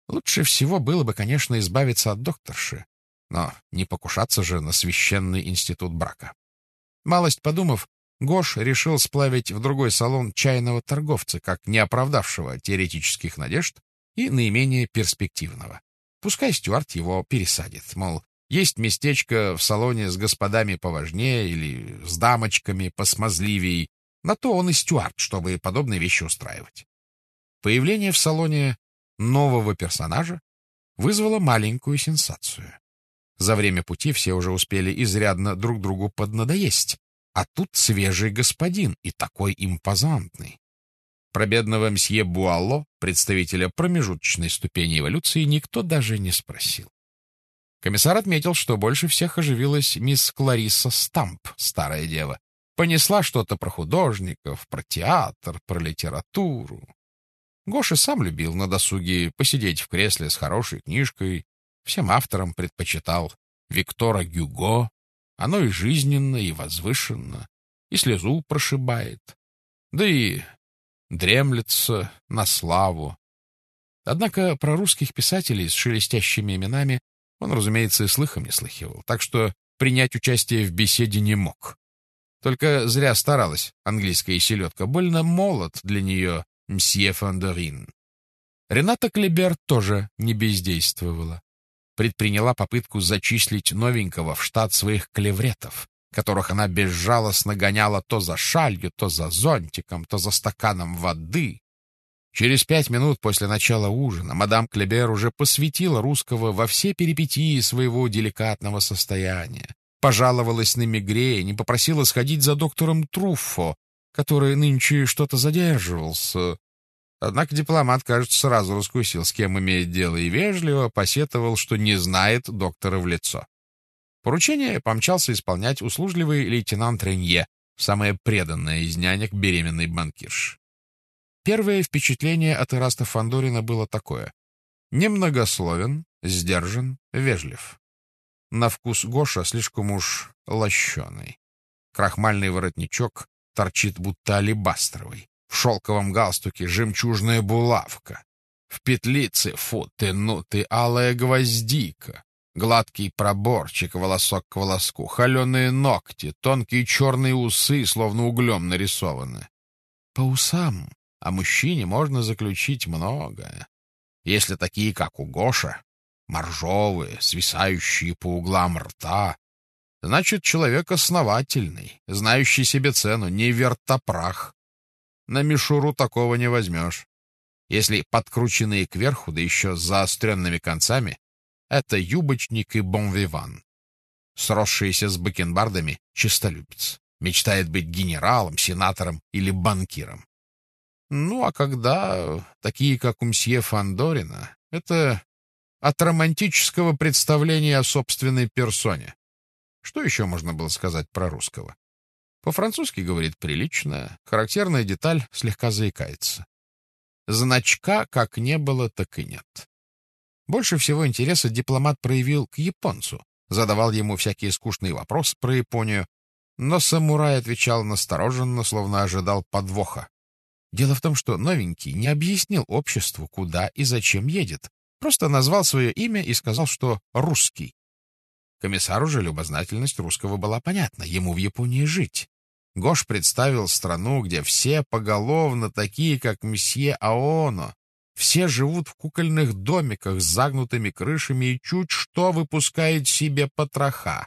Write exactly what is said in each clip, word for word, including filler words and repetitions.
Лучше всего было бы, конечно, избавиться от докторши, но не покушаться же на священный институт брака. Малость подумав, Гош решил сплавить в другой салон чайного торговца, как не оправдавшего теоретических надежд и наименее перспективного. Пускай Стюарт его пересадит, мол, есть местечко в салоне с господами поважнее или с дамочками посмазливей. На то он и Стюарт, чтобы подобные вещи устраивать. Появление в салоне нового персонажа вызвало маленькую сенсацию. За время пути все уже успели изрядно друг другу поднадоесть, а тут свежий господин и такой импозантный. Про бедного мсье Буало, представителя промежуточной ступени эволюции, никто даже не спросил. Комиссар отметил, что больше всех оживилась мисс Кларисса Стамп, старая дева. Понесла что-то про художников, про театр, про литературу. Гоша сам любил на досуге посидеть в кресле с хорошей книжкой. Всем авторам предпочитал Виктора Гюго. Оно и жизненно, и возвышенно, и слезу прошибает. Да и дремлется на славу. Однако про русских писателей с шелестящими именами он, разумеется, и слыхом не слыхивал, так что принять участие в беседе не мог. Только зря старалась английская селедка, больно молод для нее мсье Фондорин. Рената Клебер тоже не бездействовала. Предприняла попытку зачислить новенького в штат своих клевретов, которых она безжалостно гоняла то за шалью, то за зонтиком, то за стаканом воды. Через пять минут после начала ужина мадам Клебер уже посвятила русского во все перипетии своего деликатного состояния, пожаловалась на мигрень и попросила сходить за доктором Труффо, который нынче что-то задерживался. Однако дипломат, кажется, сразу раскусил, с кем имеет дело, и вежливо посетовал, что не знает доктора в лицо. Поручение помчался исполнять услужливый лейтенант Ренье, самая преданная из нянек беременной банкирши. Первое впечатление от Эраста Фандорина было такое: немногословен, сдержан, вежлив. На вкус Гоша слишком уж лощеный. Крахмальный воротничок торчит будто алебастровый. В шелковом галстуке жемчужная булавка. В петлице, фу ты, ну ты, алая гвоздика. Гладкий проборчик, волосок к волоску, холеные ногти, тонкие черные усы, словно углем нарисованы. По усам о мужчине можно заключить многое. Если такие, как у Гоша, моржовые, свисающие по углам рта, значит, человек основательный, знающий себе цену, не вертопрах. На мишуру такого не возьмешь. Если подкрученные кверху, да еще с заостренными концами, это юбочник и бонвиван. Сросшийся с бакенбардами честолюбец. Мечтает быть генералом, сенатором или банкиром. Ну, а когда такие, как у мсье Фандорина, это от романтического представления о собственной персоне. Что еще можно было сказать про русского? По-французски говорит прилично, характерная деталь — слегка заикается. Значка как не было, так и нет. Больше всего интереса дипломат проявил к японцу, задавал ему всякие скучные вопросы про Японию, но самурай отвечал настороженно, словно ожидал подвоха. Дело в том, что новенький не объяснил обществу, куда и зачем едет, просто назвал свое имя и сказал, что русский. Комиссару же любознательность русского была понятна, ему в Японии жить. Гош представил страну, где все поголовно такие, как мсье Аоно. Все живут в кукольных домиках с загнутыми крышами и чуть что выпускают себе потроха.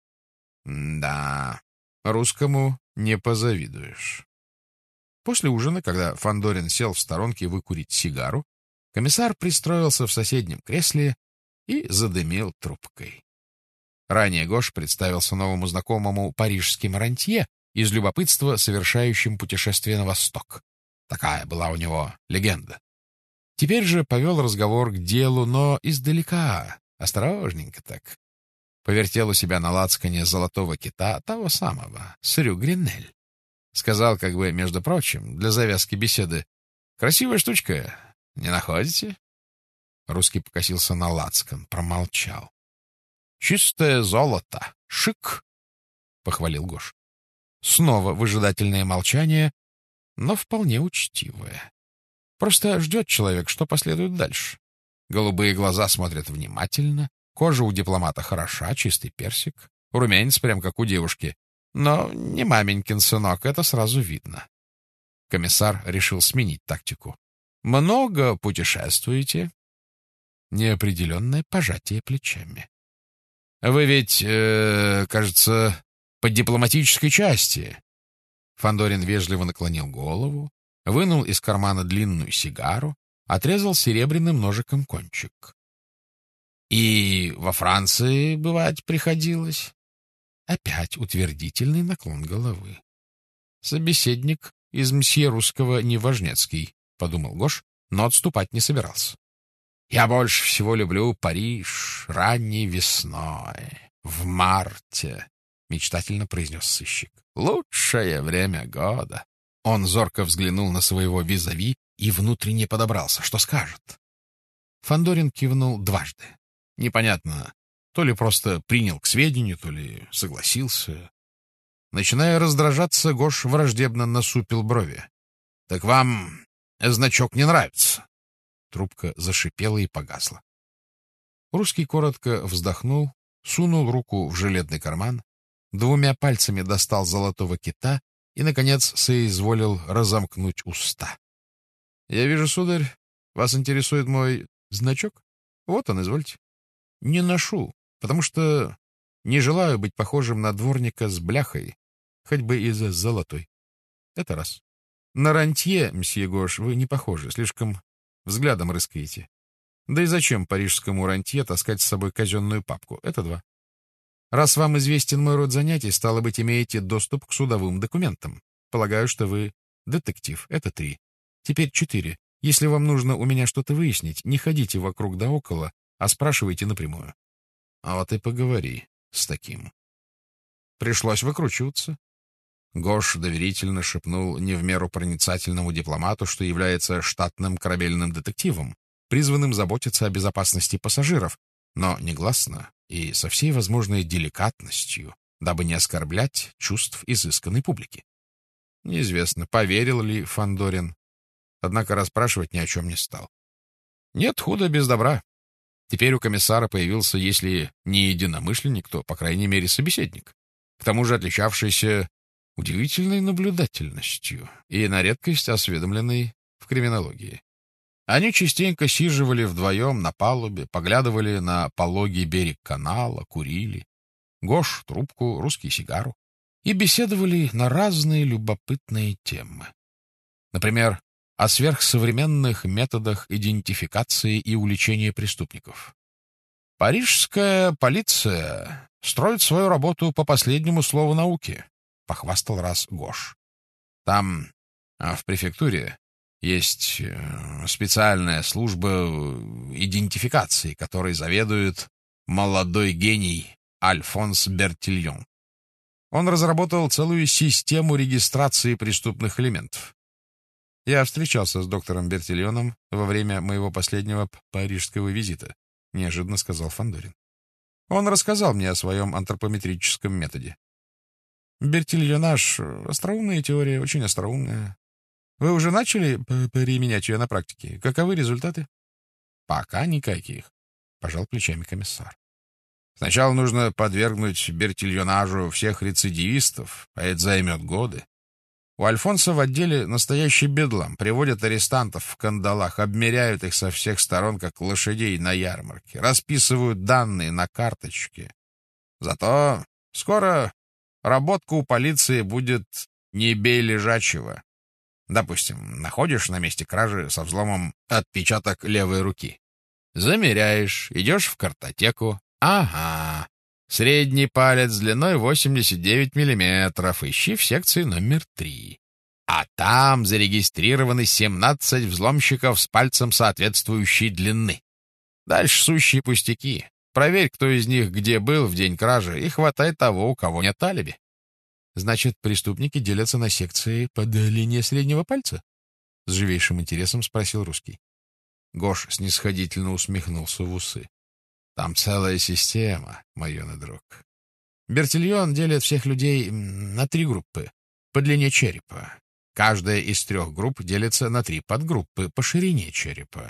Да, русскому не позавидуешь. После ужина, когда Фандорин сел в сторонке выкурить сигару, комиссар пристроился в соседнем кресле и задымил трубкой. Ранее Гош представился новому знакомому парижским рантье, из любопытства совершающим путешествие на восток. Такая была у него легенда. Теперь же повел разговор к делу, но издалека, осторожненько так. Повертел у себя на лацкане золотого кита, того самого, Срю Гринель. Сказал, как бы, между прочим, для завязки беседы: «Красивая штучка, не находите?» Русский покосился на лацкан, промолчал. «Чистое золото, шик!» — похвалил Гош. Снова выжидательное молчание, но вполне учтивое. Просто ждет человек, что последует дальше. Голубые глаза смотрят внимательно, кожа у дипломата хороша, чистый персик, румянец прям как у девушки. Но не маменькин сынок, это сразу видно. Комиссар решил сменить тактику. «Много путешествуете?» Неопределенное пожатие плечами. «Вы ведь, э, кажется, по дипломатической части». Фандорин вежливо наклонил голову, вынул из кармана длинную сигару, отрезал серебряным ножиком кончик. «И во Франции бывать приходилось?» Опять утвердительный наклон головы. «Собеседник из мсье русского неважнецкий», — подумал Гош, но отступать не собирался. «Я больше всего люблю Париж ранней весной, в марте», — мечтательно произнес сыщик. «Лучшее время года». Он зорко взглянул на своего визави и внутренне подобрался. Что скажет? Фандорин кивнул дважды. Непонятно, то ли просто принял к сведению, то ли согласился. Начиная раздражаться, Гош враждебно насупил брови. — Так вам значок не нравится? Трубка зашипела и погасла. Русский коротко вздохнул, сунул руку в жилетный карман, двумя пальцами достал золотого кита и, наконец, соизволил разомкнуть уста. — Я вижу, сударь, вас интересует мой значок? Вот он, извольте. Не ношу, потому что не желаю быть похожим на дворника с бляхой, хоть бы и за золотой. Это раз. На рантье, мсье Гош, вы не похожи, слишком взглядом рыскаете. Да и зачем парижскому рантье таскать с собой казенную папку? Это два. Раз вам известен мой род занятий, стало быть, имеете доступ к судовым документам. Полагаю, что вы детектив. Это три. Теперь четыре. Если вам нужно у меня что-то выяснить, не ходите вокруг да около, а спрашивайте напрямую. А вот и поговори с таким. Пришлось выкручиваться. Гош доверительно шепнул не в меру проницательному дипломату, что является штатным корабельным детективом, призванным заботиться о безопасности пассажиров, но негласно и со всей возможной деликатностью, дабы не оскорблять чувств изысканной публики. Неизвестно, поверил ли Фандорин, однако расспрашивать ни о чем не стал. Нет худа без добра. Теперь у комиссара появился, если не единомышленник, то, по крайней мере, собеседник, к тому же отличавшийся удивительной наблюдательностью и на редкость осведомленный в криминологии. Они частенько сиживали вдвоем на палубе, поглядывали на пологий берег канала, курили. Гош — трубку, русский — сигару. И беседовали на разные любопытные темы. Например, о сверхсовременных методах идентификации и уличения преступников. «Парижская полиция строит свою работу по последнему слову науки», — похвастал раз Гош. «Там, в префектуре, есть специальная служба идентификации, которой заведует молодой гений Альфонс Бертильон. Он разработал целую систему регистрации преступных элементов. Я встречался с доктором Бертильоном во время моего последнего парижского визита», — неожиданно сказал Фандорин. Он рассказал мне о своем антропометрическом методе. Бертильонаж — остроумная теория, очень остроумная. Вы уже начали применять ее на практике? Каковы результаты? Пока никаких, — пожал плечами комиссар. Сначала нужно подвергнуть бертильонажу всех рецидивистов, а это займет годы. У Альфонса в отделе настоящий бедлам. Приводят арестантов в кандалах, обмеряют их со всех сторон, как лошадей на ярмарке, расписывают данные на карточке. Зато скоро работка у полиции будет не бей лежачего. Допустим, находишь на месте кражи со взломом отпечаток левой руки. Замеряешь, идешь в картотеку. Ага, средний палец длиной восемьдесят девять миллиметров, ищи в секции номер три. А там зарегистрированы семнадцать взломщиков с пальцем соответствующей длины. Дальше сущие пустяки. Проверь, кто из них где был в день кражи, и хватай того, у кого нет алиби. Значит, преступники делятся на секции по длине среднего пальца? С живейшим интересом спросил русский. Гош снисходительно усмехнулся в усы. Там целая система, мой юный друг. Бертильон делит всех людей на три группы по длине черепа. Каждая из трех групп делится на три подгруппы по ширине черепа.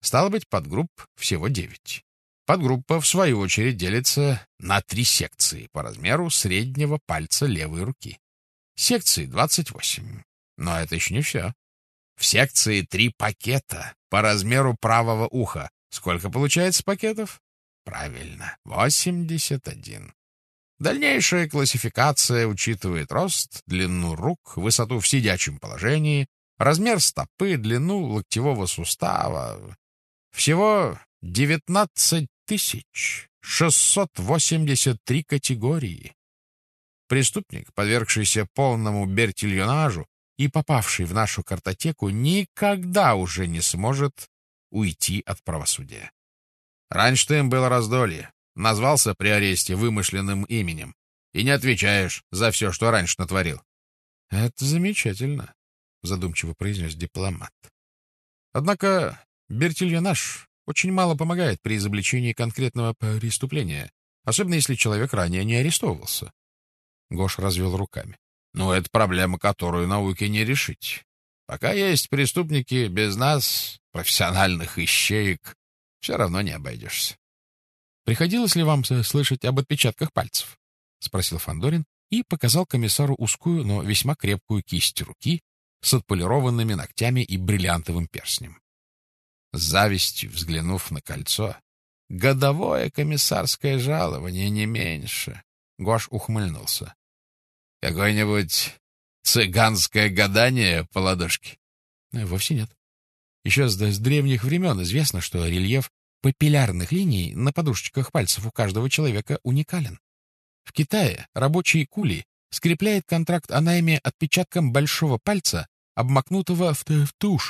Стало быть, подгрупп всего девять. Подгруппа, в свою очередь, делится на три секции по размеру среднего пальца левой руки. Секции двадцать восемь. Но это еще не все. В секции три пакета по размеру правого уха. Сколько получается пакетов? Правильно, восемьдесят один. Дальнейшая классификация учитывает рост, длину рук, высоту в сидячем положении, размер стопы, длину локтевого сустава. Всего девятнадцать тысяч шестьсот восемьдесят три категории. Преступник, подвергшийся полному бертильонажу и попавший в нашу картотеку, никогда уже не сможет уйти от правосудия. Раньше-то им было раздолье. Назвался при аресте вымышленным именем. И не отвечаешь за все, что раньше натворил. — Это замечательно, — задумчиво произнес дипломат. Однако бертильонаж очень мало помогает при изобличении конкретного преступления, особенно если человек ранее не арестовывался. Гош развел руками. — Ну, это проблема, которую науке не решить. Пока есть преступники, без нас, профессиональных ищеек, все равно не обойдешься. — Приходилось ли вам слышать об отпечатках пальцев? — спросил Фандорин и показал комиссару узкую, но весьма крепкую кисть руки с отполированными ногтями и бриллиантовым перстнем. С завистью взглянув на кольцо, годовое комиссарское жалование не меньше, Гош ухмыльнулся. — Какое-нибудь цыганское гадание по ладошке? — Вовсе нет. Еще с, с древних времен известно, что рельеф папиллярных линий на подушечках пальцев у каждого человека уникален. В Китае рабочий кули скрепляет контракт о найме отпечатком большого пальца, обмакнутого в, в тушь.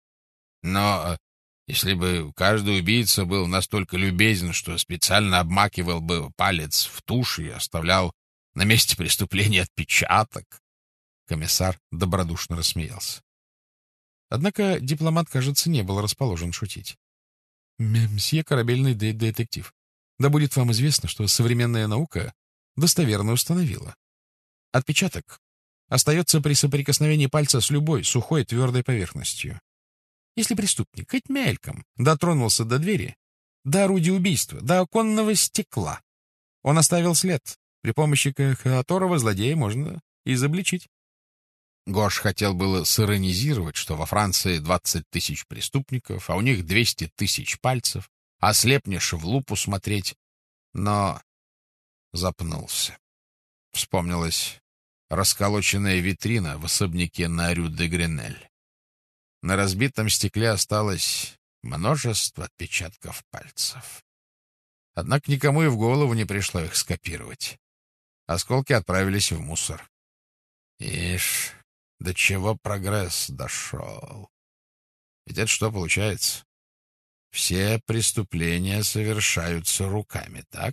Но если бы каждый убийца был настолько любезен, что специально обмакивал бы палец в тушь и оставлял на месте преступления отпечаток, комиссар добродушно рассмеялся. Однако дипломат, кажется, не был расположен шутить. «Мсье корабельный детектив, да будет вам известно, что современная наука достоверно установила. Отпечаток остается при соприкосновении пальца с любой сухой твердой поверхностью. Если преступник хоть мельком дотронулся до двери, до орудия убийства, до оконного стекла, он оставил след, при помощи которого злодея можно изобличить». Гош хотел было сиронизировать, что во Франции двадцать тысяч преступников, а у них двести тысяч пальцев, ослепнешь в лупу смотреть, но запнулся. Вспомнилась расколоченная витрина в особняке на Рю-де-Гренель. На разбитом стекле осталось множество отпечатков пальцев. Однако никому и в голову не пришло их скопировать. Осколки отправились в мусор. Ишь, до чего прогресс дошел. Ведь это что получается? Все преступления совершаются руками, так?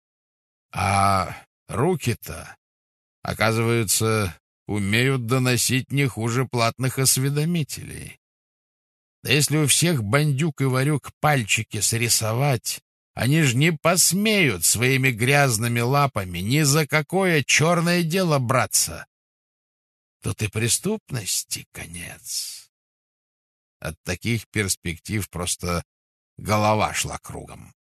А руки-то, оказывается, умеют доносить не хуже платных осведомителей. Да если у всех бандюк и ворюк пальчики срисовать, они ж не посмеют своими грязными лапами ни за какое черное дело браться. Тут и преступности конец. От таких перспектив просто голова шла кругом.